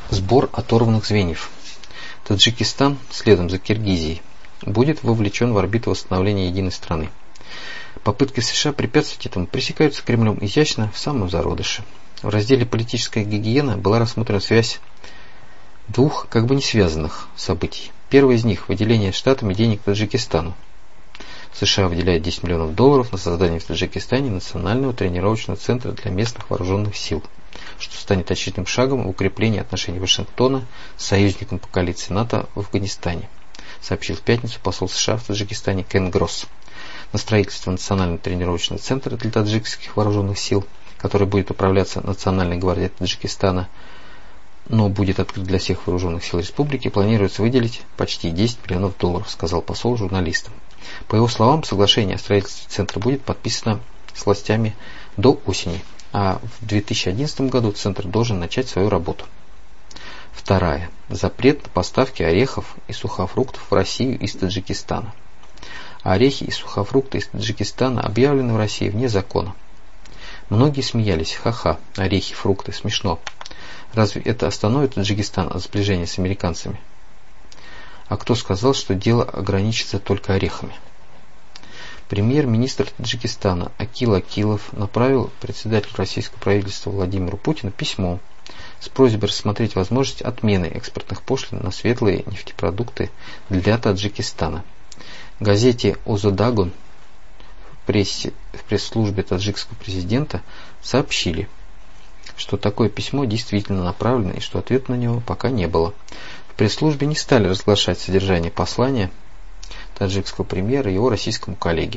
Сбор оторванных звеньев. Таджикистан, следом за Киргизией, будет вовлечен в орбиту восстановления единой страны. Попытки США препятствовать этому пресекаются Кремлем изящно в самом зародыше. В разделе «Политическая гигиена» была рассмотрена связь двух как бы не связанных событий. Первое из них – выделение штатами денег Таджикистану. США выделяет $10 миллионов на создание в Таджикистане национального тренировочного центра для местных вооруженных сил, что станет очередным шагом в укреплении отношений Вашингтона с союзником по коалиции НАТО в Афганистане, сообщил в пятницу посол США в Таджикистане Кен Гросс. На строительство национального тренировочного центра для таджикских вооруженных сил, который будет управляться Национальной гвардией Таджикистана, но будет открыт для всех вооруженных сил республики, планируется выделить почти $10 миллионов, сказал посол журналистам. По его словам, соглашение о строительстве центра будет подписано с властями до осени, а в 2011 году центр должен начать свою работу. Вторая. Запрет на поставки орехов и сухофруктов в Россию из Таджикистана. Орехи и сухофрукты из Таджикистана объявлены в России вне закона. Многие смеялись: ха-ха, орехи, фрукты, смешно. Разве это остановит Таджикистан от сближения с американцами? А кто сказал, что дело ограничится только орехами? Премьер-министр Таджикистана Акил Акилов направил председателю российского правительства Владимиру Путину письмо с просьбой рассмотреть возможность отмены экспортных пошлин на светлые нефтепродукты для Таджикистана. Газете «Озодагон» в пресс-службе таджикского президента сообщили, что такое письмо действительно направлено и что ответа на него пока не было. В пресс-службе не стали разглашать содержание послания таджикского премьера и его российскому коллеге.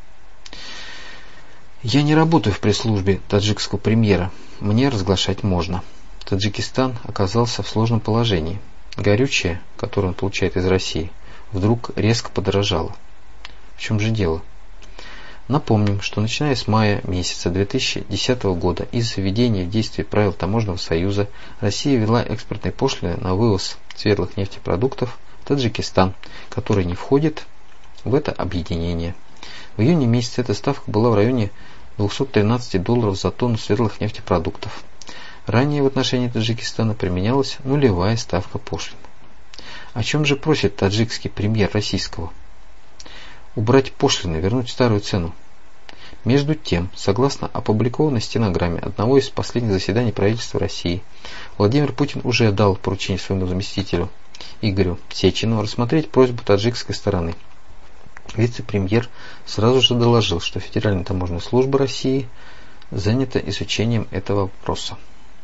«Я не работаю в пресс-службе таджикского премьера. Мне разглашать можно. Таджикистан оказался в сложном положении. Горючее, которое он получает из России, вдруг резко подорожало. В чем же дело? Напомним, что начиная с мая месяца 2010 года из-за введения в действие правил Таможенного союза Россия ввела экспортные пошлины на вывоз светлых нефтепродуктов в Таджикистан, который не входит в это объединение. В июне месяце эта ставка была в районе $213 за тонну светлых нефтепродуктов. Ранее в отношении Таджикистана применялась нулевая ставка пошлин. О чем же просит таджикский премьер российского? Убрать пошлины, вернуть старую цену. Между тем, согласно опубликованной стенограмме одного из последних заседаний правительства России, Владимир Путин уже дал поручение своему заместителю Игорю Сечину рассмотреть просьбу таджикской стороны. Вице-премьер сразу же доложил, что Федеральная таможенная служба России занята изучением этого вопроса.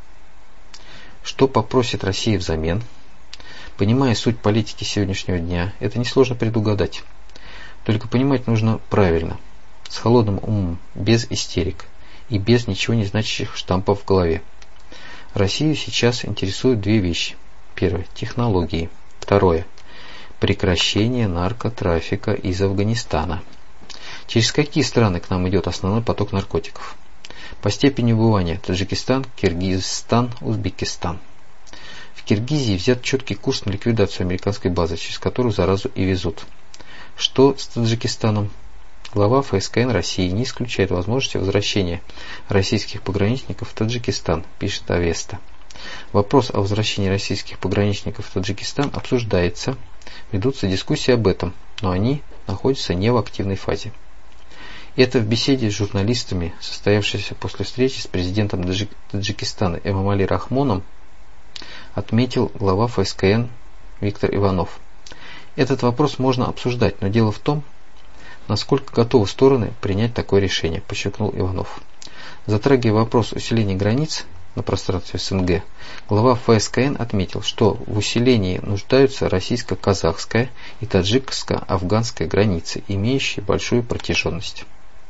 Что попросит Россия взамен? Понимая суть политики сегодняшнего дня, это несложно предугадать. Только понимать нужно правильно, с холодным умом, без истерик и без ничего не значащих штампов в голове. Россию сейчас интересуют две вещи. Первое – технологии. Второе – прекращение наркотрафика из Афганистана. Через какие страны к нам идет основной поток наркотиков? По степени убывания: Таджикистан, Киргизстан, Узбекистан. В Киргизии взят четкий курс на ликвидацию американской базы, через которую заразу и везут. Что с Таджикистаном? Глава ФСКН России не исключает возможности возвращения российских пограничников в Таджикистан, пишет Авеста. Вопрос о возвращении российских пограничников в Таджикистан обсуждается, ведутся дискуссии об этом, но они находятся не в активной фазе. Это в беседе с журналистами, состоявшейся после встречи с президентом Таджикистана Эмомали Рахмоном, отметил глава ФСКН Виктор Иванов. Этот вопрос можно обсуждать, но дело в том, насколько готовы стороны принять такое решение, подчеркнул Иванов. Затрагивая вопрос усиления границ на пространстве СНГ, глава ФСКН отметил, что в усилении нуждаются российско-казахская и таджикско-афганская границы, имеющие большую протяженность.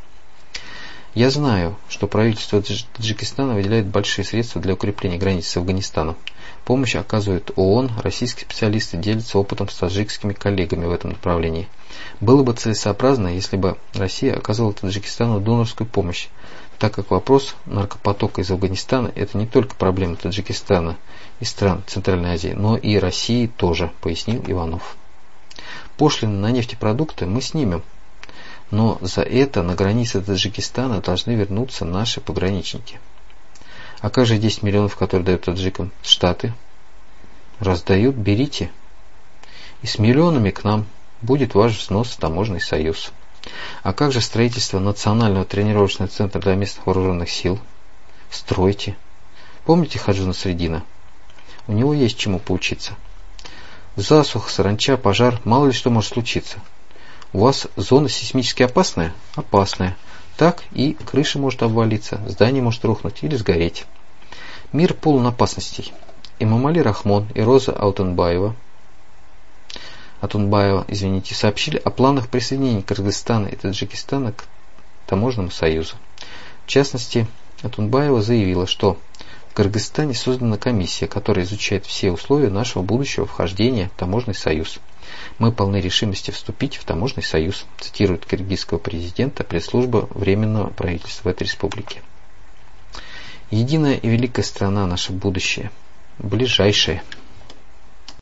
Я знаю, что правительство Таджикистана выделяет большие средства для укрепления границ с Афганистаном. Помощь оказывает ООН, российские специалисты делятся опытом с таджикскими коллегами в этом направлении. Было бы целесообразно, если бы Россия оказывала Таджикистану донорскую помощь, так как вопрос наркопотока из Афганистана – это не только проблема Таджикистана и стран Центральной Азии, но и России тоже, пояснил Иванов. Пошлины на нефтепродукты мы снимем, но за это на границе Таджикистана должны вернуться наши пограничники. А как же 10 миллионов, которые дают таджикам Штаты? Раздают, берите. И с миллионами к нам будет ваш взнос в таможенный союз. А как же строительство Национального тренировочного центра для местных вооруженных сил? Стройте. Помните Хаджи Насреддина? У него есть чему поучиться. Засуха, саранча, пожар, мало ли что может случиться. У вас зона сейсмически опасная? Опасная. Так и крыша может обвалиться, здание может рухнуть или сгореть. Мир полон опасностей. Эмомали Рахмон и Роза Атунбаева, сообщили о планах присоединения Кыргызстана и Таджикистана к Таможенному союзу. В частности, Атунбаева заявила, что в Кыргызстане создана комиссия, которая изучает все условия нашего будущего вхождения в Таможенный союз. Мы полны решимости вступить в Таможенный союз, цитирует киргизского президента пресс-служба Временного правительства этой республики. Единая и великая страна — наше будущее, ближайшее.